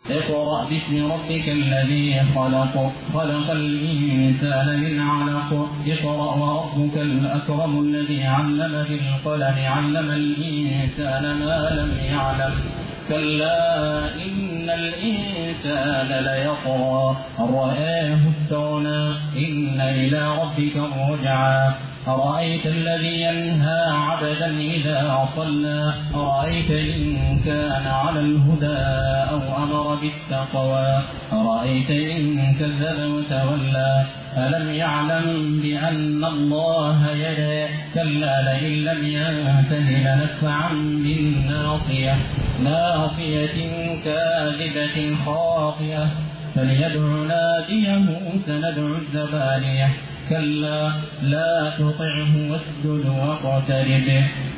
اقرأ باسم ربك الذي خلق خلق الإنسان من علق اقرأ وربك الأكرم الذي علم بالقلم علم الإنسان ما لم يعلم كلا إن الإنسان ليطغى أن رآه استغنى إن إلى ربك الرجعى أرأيت الذي ينهى عبدا إذا صلى أرأيت إن كان على الهدى أو أمر بالتقوى أرأيت إن كذب وتولى ألم يعلم بأن الله يرى كلا لئن لم ينته لنسفعا بالناصية ناصية كاذبة خاطئة فليدع ناديه سندع الزبانية كلا لا تطعه واسجد واقترب